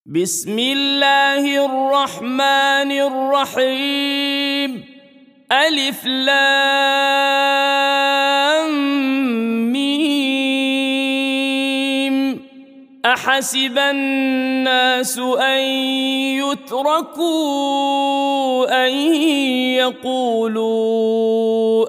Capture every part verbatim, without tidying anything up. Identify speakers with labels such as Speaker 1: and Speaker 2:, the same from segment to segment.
Speaker 1: بسم الله الرحمن الرحيم. ألف لام ميم. أحسب الناس أن يتركوا أن يقولوا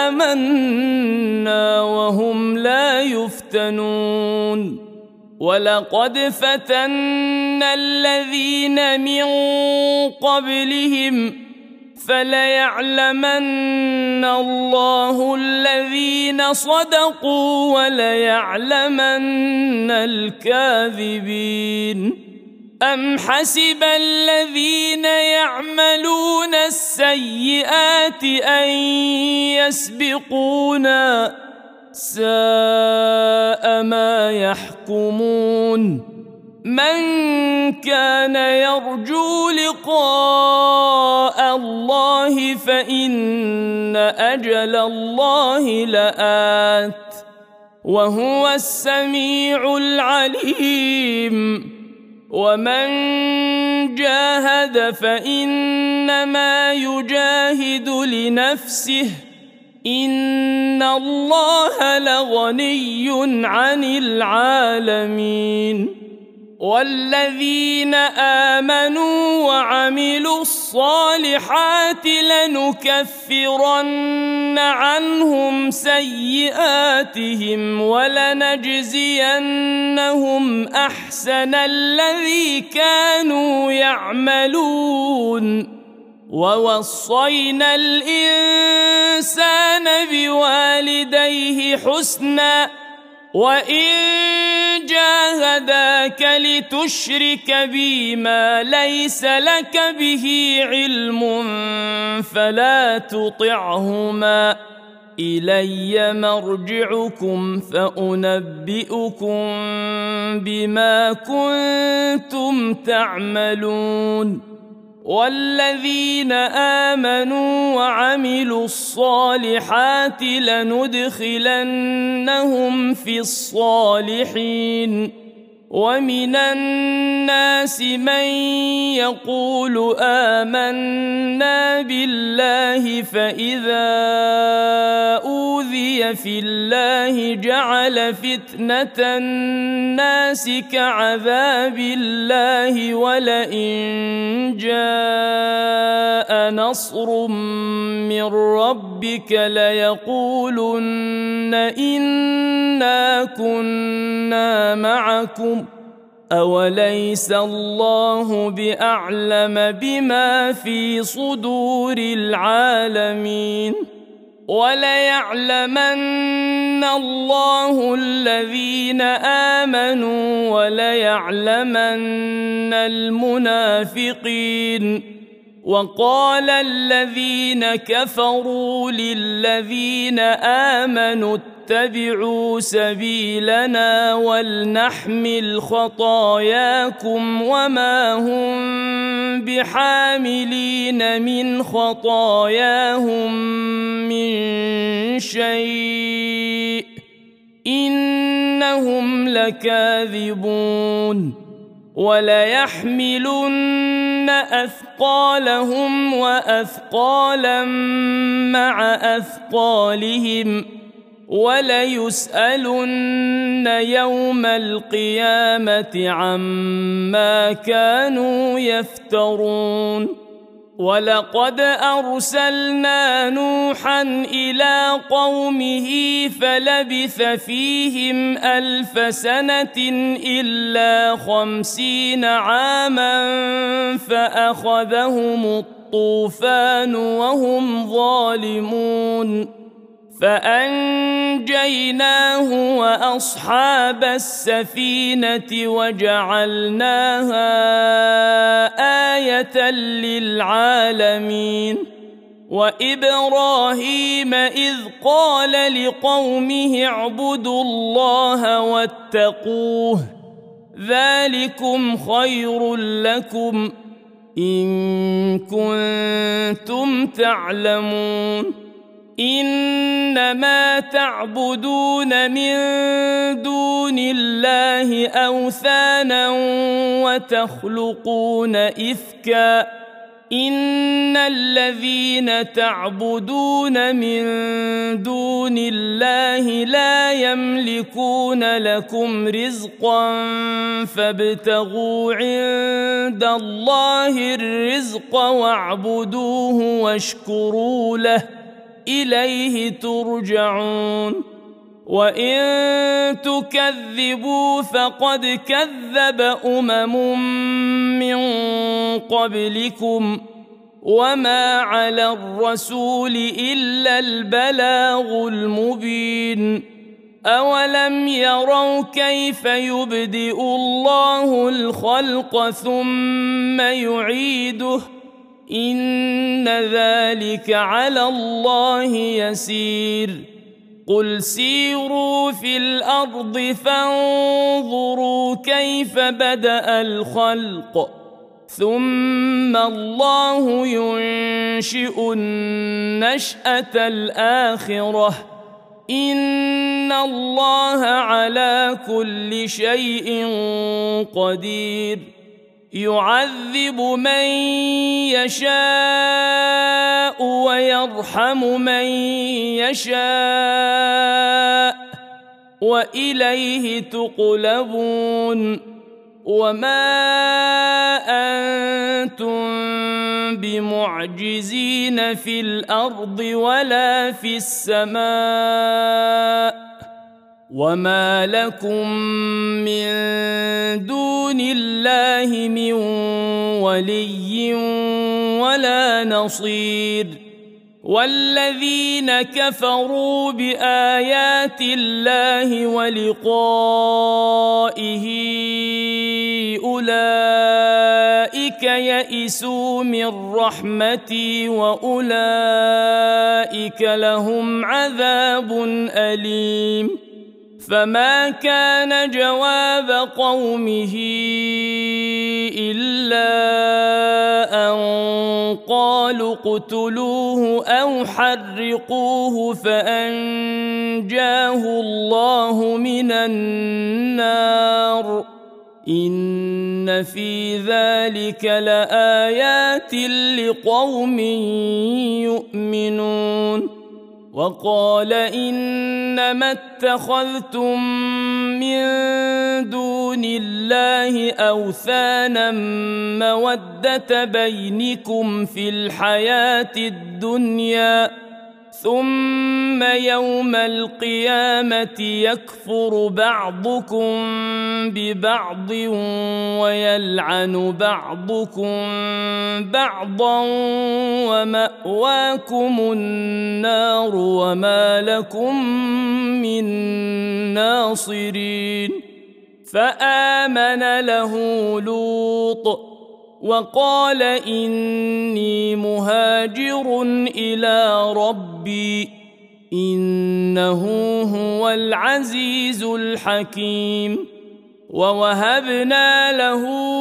Speaker 1: آمنا وهم لا يفتنون. ولقد فتنا الذين من قبلهم فليعلمن الله الذين صدقوا وليعلمن الكاذبين. أم حسب الذين يعملون السيئات أن يسبقونا ساء ما يحكمون. من كان يرجو لقاء الله فإن أجل الله لآت وهو السميع العليم. ومن جاهد فإنما يجاهد لنفسه إن الله لغني عن العالمين. والذين آمنوا وعملوا الصالحات لنكفرن عنهم سيئاتهم ولنجزينهم أحسن الذي كانوا يعملون. ووصينا الإنسان بوالديه حسنا وإن جاهداك لتشرك بي ما ليس لك به علم فلا تطعهما إلي مرجعكم فأنبئكم بما كنتم تعملون. والذين آمنوا وعملوا الصالحات لندخلنهم في الصالحين. ومن الناس من يقول آمنا بالله فإذا أوذي في الله جعل فتنة الناس كعذاب الله ولئن جاء نصر من ربك ليقولن إنا كنا معكم أوليس الله بأعلم بما في صدور العالمين. وليعلمن الله الذين آمنوا وليعلمن المنافقين. وقال الذين كفروا للذين آمنوا اتبعوا سبيلنا ولنحمل خطاياكم وما هم بحاملين من خطاياهم من شيء إنهم لكاذبون. وليحملن أثقالهم وأثقالا مع أثقالهم وليسألن يوم القيامة عما كانوا يفترون. ولقد أرسلنا نوحا إلى قومه فلبث فيهم ألف سنة إلا خمسين عاما فأخذهم الطوفان وهم ظالمون فأنجيناه وأصحاب السفينة وجعلناها آية للعالمين. وإبراهيم إذ قال لقومه اعبدوا الله واتقوه ذلكم خير لكم إن كنتم تعلمون. إنما تعبدون من دون الله أوثانا وتخلقون إفكا إن الذين تعبدون من دون الله لا يملكون لكم رزقا فابتغوا عند الله الرزق واعبدوه واشكروا له إليه ترجعون وإن تكذبوا فقد كذب أمم من قبلكم وما على الرسول إلا البلاغ المبين أولم يروا كيف يبدئ الله الخلق ثم يعيده إن ذلك على الله يسير قل سيروا في الأرض فانظروا كيف بدأ الخلق ثم الله ينشئ النشأة الآخرة إن الله على كل شيء قدير يعذب من يشاء ويرحم من يشاء وإليه تقلبون وما أنتم بمعجزين في الأرض ولا في السماء وما لكم من دون الله من ولي ولا نصير والذين كفروا بآيات الله ولقائه أولئك يئسوا من رحمتي وأولئك لهم عذاب أليم فما كان جواب قومه إلا أن قالوا اقتلوه أو حرقوه فأنجاه الله من النار إن في ذلك لآيات لقوم يؤمنون وقال إنما اتخذتم من دون الله أوثانا مودة بينكم في الحياة الدنيا ثم يوم القيامة يكفر بعضكم ببعض ويلعن بعضكم بعضا ومأواكم النار وما لكم من ناصرين فآمن له لوط وقال إني مهاجر إلى ربي إنه هو العزيز الحكيم ووهبنا له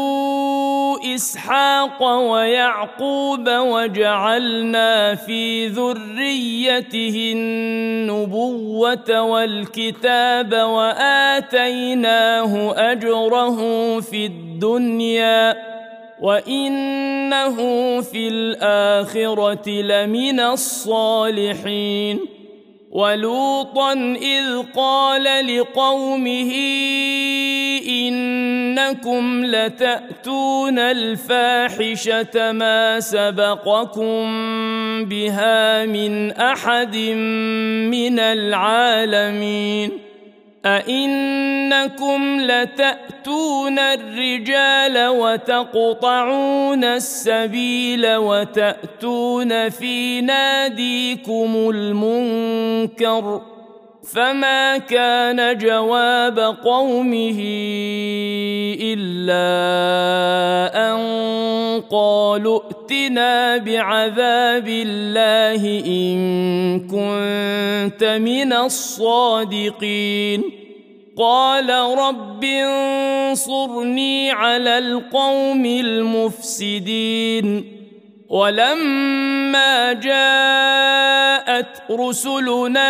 Speaker 1: إسحاق ويعقوب وجعلنا في ذريته النبوة والكتاب وآتيناه أجره في الدنيا وإنه في الآخرة لمن الصالحين ولوطا إذ قال لقومه إنكم لتأتون الفاحشة ما سبقكم بها من أحد من العالمين أئنكم لتأتون الرجال وتقطعون السبيل وتأتون في ناديكم المنكر فما كان جواب قومه إلا أن قالوا ائتنا بعذاب الله إن كنت من الصادقين قال رب انصرني على القوم المفسدين ولما جاءت رسلنا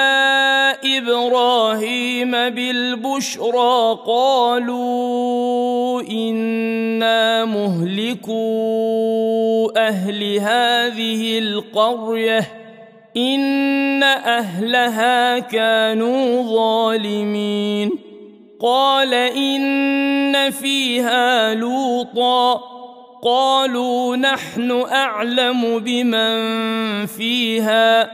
Speaker 1: إبراهيم بالبشرى قالوا إنا مهلكو أهل هذه القرية إن أهلها كانوا ظالمين قال إن فيها لوطا قالوا نحن أعلم بمن فيها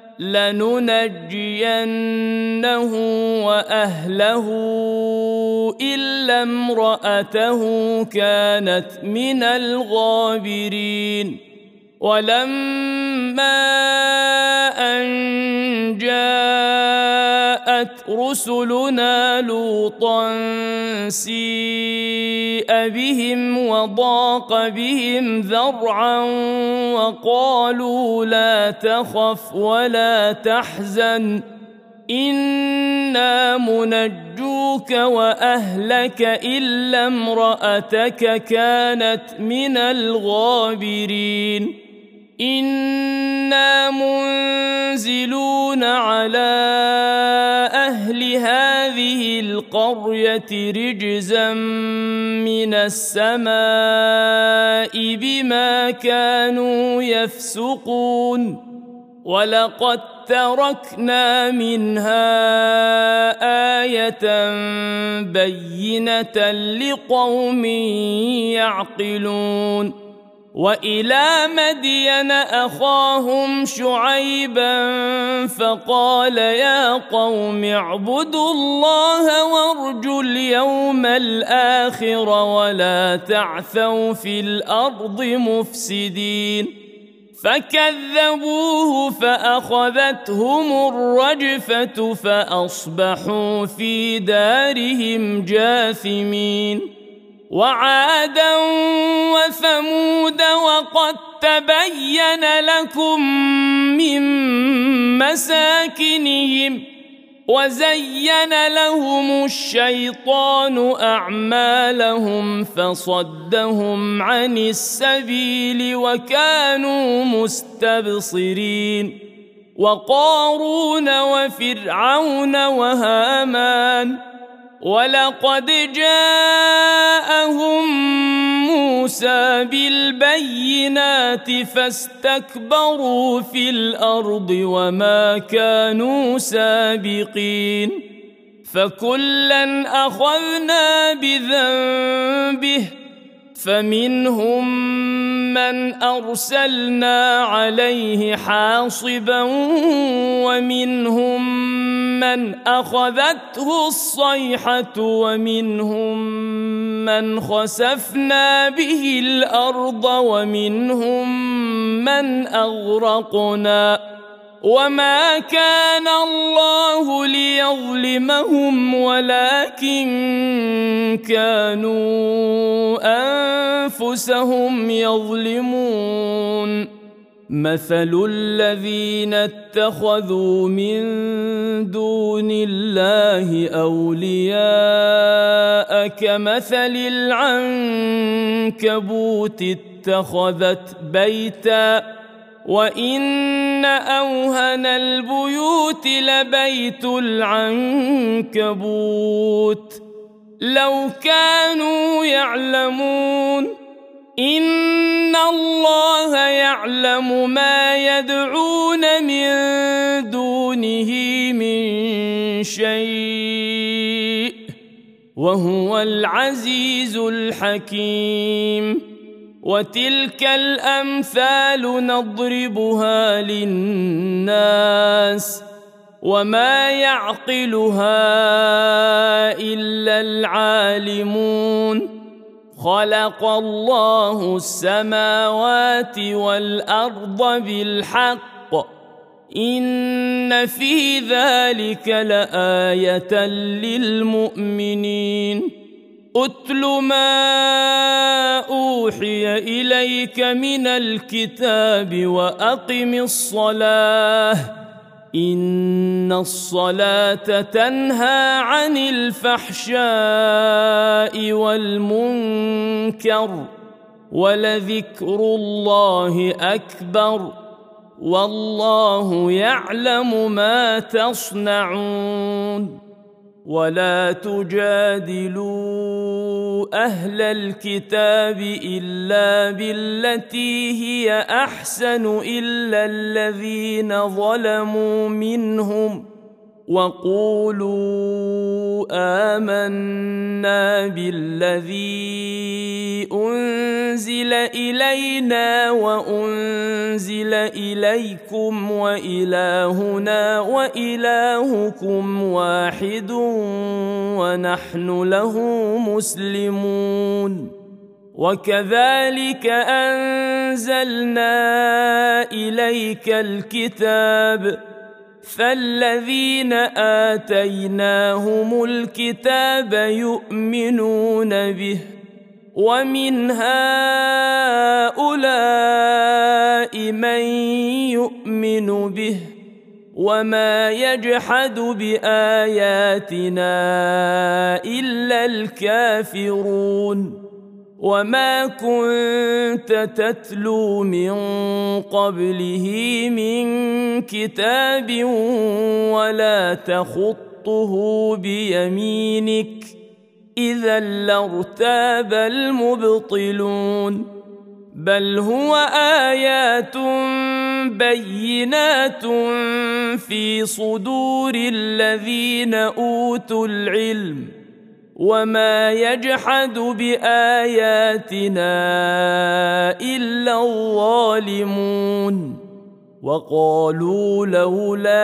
Speaker 1: لننجينه وأهله إلا امرأته كانت من الغابرين ولما أن جاءت رسلنا لوطا سيء بهم وضاق بهم ذرعا وقالوا لا تخف ولا تحزن إنا منجوك وأهلك إلا امرأتك كانت من الغابرين إنا منزلون على أهل هذه القرية رجزا من السماء بما كانوا يفسقون ولقد تركنا منها آية بينة لقوم يعقلون وإلى مدين أخاهم شعيبا فقال يا قوم اعبدوا الله وارجوا اليوم الآخر ولا تعثوا في الأرض مفسدين فكذبوه فأخذتهم الرجفة فأصبحوا في دارهم جاثمين وعادا وثمود وقد تبين لكم من مساكنهم وزين لهم الشيطان أعمالهم فصدهم عن السبيل وكانوا مستبصرين وقارون وفرعون وهامان ولقد جاءهم موسى بالبينات فاستكبروا في الأرض وما كانوا سابقين فكلا أخذنا بذنبه فمنهم من أرسلنا عليه حاصبا ومنهم من أخذته الصيحة ومنهم من خسفنا به الأرض ومنهم من أغرقنا وما كان الله ليظلمهم ولكن كانوا أنفسهم يظلمون مثل الذين اتخذوا من دون الله أولياء كمثل العنكبوت اتخذت بيتا وإن أوهن البيوت لبيت العنكبوت لو كانوا يعلمون إن الله يعلم ما يدعون من دونه من شيء وهو العزيز الحكيم وتلك الأمثال نضربها للناس وما يعقلها إلا العالمون خلق الله السماوات والأرض بالحق إن في ذلك لآية للمؤمنين أتل ما أوحي إليك من الكتاب وأقم الصلاة إن الصلاة تنهى عن الفحشاء والمنكر ولذكر الله أكبر والله يعلم ما تصنعون ولا تجادلوا أهل الكتاب إلا بالتي هي أحسن إلا الذين ظلموا منهم وقولوا آمنا بالذي أنزل إلينا وأنزل إليكم وإلهنا وإلهكم واحد ونحن له مسلمون وكذلك أنزلنا إليك الكتاب فالذين آتيناهم الكتاب يؤمنون به ومن هؤلاء من يؤمن به وما يجحد بآياتنا إلا الكافرون وما كنت تتلو من قبله من كتاب ولا تخطه بيمينك إذا لارتاب المبطلون بل هو آيات بينات في صدور الذين أوتوا العلم وما يجحد بآياتنا إلا الظالمون وقالوا لولا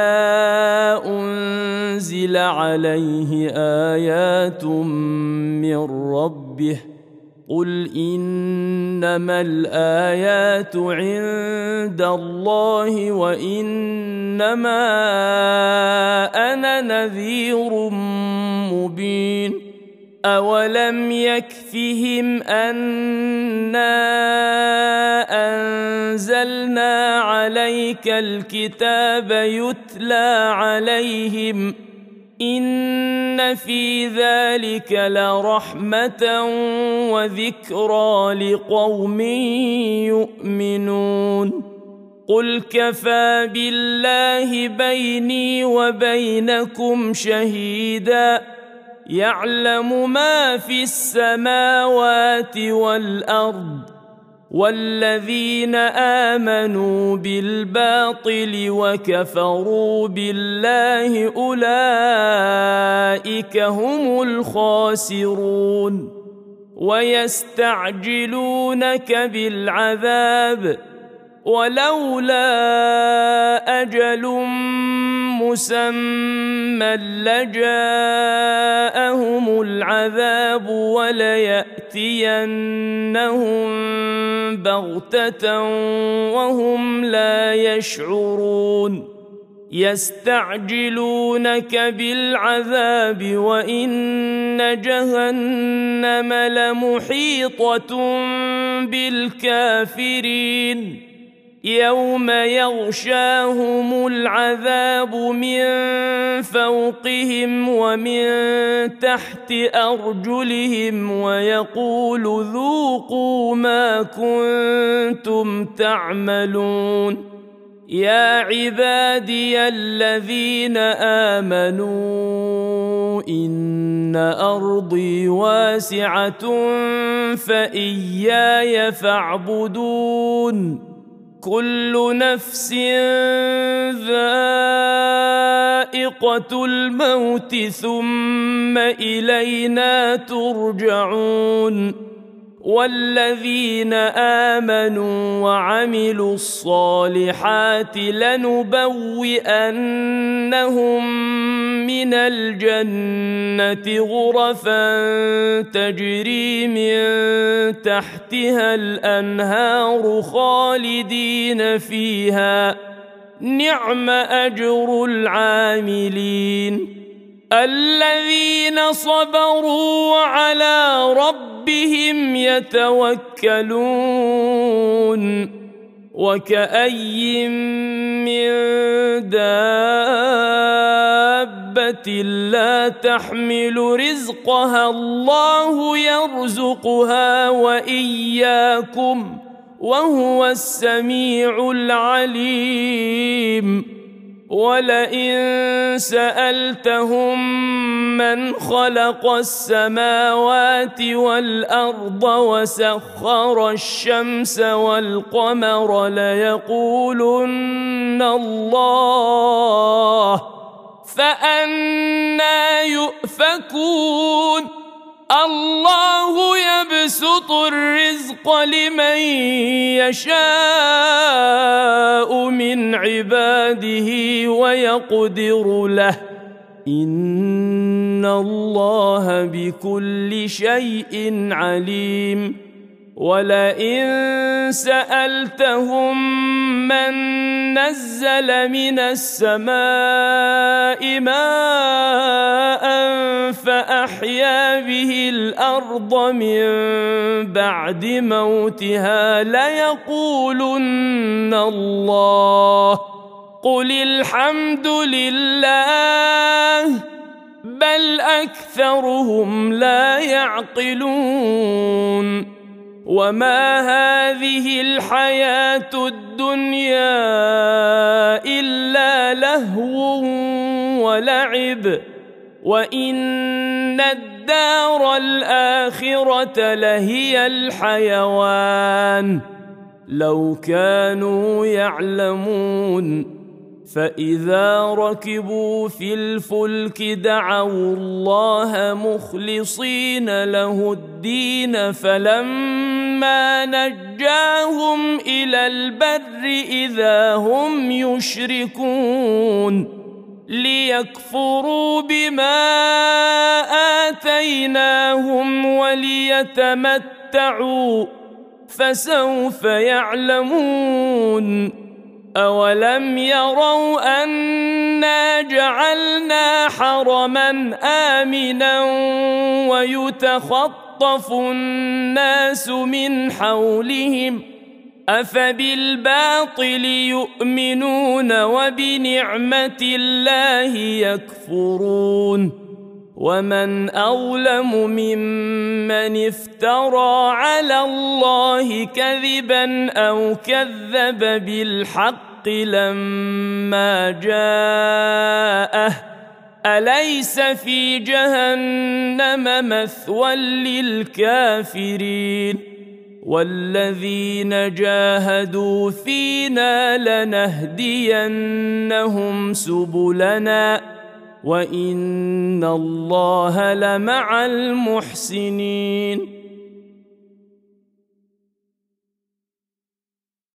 Speaker 1: أنزل عليه آيات من ربه قل إنما الآيات عند الله وإنما أنا نذير مبين أولم يكفهم أنا أنزلنا عليك الكتاب يتلى عليهم إن في ذلك لرحمة وذكرى لقوم يؤمنون قل كفى بالله بيني وبينكم شهيدا يعلم ما في السماوات والأرض والذين آمنوا بالباطل وكفروا بالله أولئك هم الخاسرون ويستعجلونك بالعذاب ولولا أجل مسمى لجاءهم العذاب وليأتينهم بغتة وهم لا يشعرون يستعجلونك بالعذاب وإن جهنم لمحيطة بالكافرين يوم يغشاهم العذاب من فوقهم ومن تحت أرجلهم ويقول ذوقوا ما كنتم تعملون يا عبادي الذين آمنوا إن أرضي واسعة فإياي فاعبدون كل نفس ذائقة الموت ثم إلينا ترجعون والذين آمنوا وعملوا الصالحات لنبوئنهم من الجنة غرفا تجري من تحتها الأنهار خالدين فيها نعم أجر العاملين الذين صبروا وعلى ربهم يتوكلون وكأي من دابة لا تحمل رزقها الله يرزقها وإياكم وهو السميع العليم. ولئن سألتهم من خلق السماوات والأرض وسخر الشمس والقمر ليقولن الله، فأنى يؤفكون؟ الله يبسط الرزق لمن يشاء من عباده ويقدر له، إن الله بكل شيء عليم. ولئن سألتهم من نزل من السماء ماء فأحيا به الأرض من بعد موتها ليقولن الله، قل الحمد لله، بل أكثرهم لا يعقلون. وما هذه الحياة الدنيا إلا لهو ولعب، وإن الدار الآخرة لهي الحيوان لو كانوا يعلمون. فإذا ركبوا في الفلك دعوا الله مخلصين له الدين، فلما نجاهم إلى البر إذا هم يشركون، ليكفروا بما آتيناهم وليتمتعوا فسوف يعلمون. أولم يروا أنا جعلنا حرما آمنا ويتخطف الناس من حولهم، أفبالباطل يؤمنون وبنعمة الله يكفرون؟ ومن أظلم ممن افترى على الله كذبا أو كذب بالحق لما جاءه، أليس في جهنم مثوى للكافرين؟ والذين جاهدوا فينا لنهدينهم سبلنا وإن الله لمع المحسنين.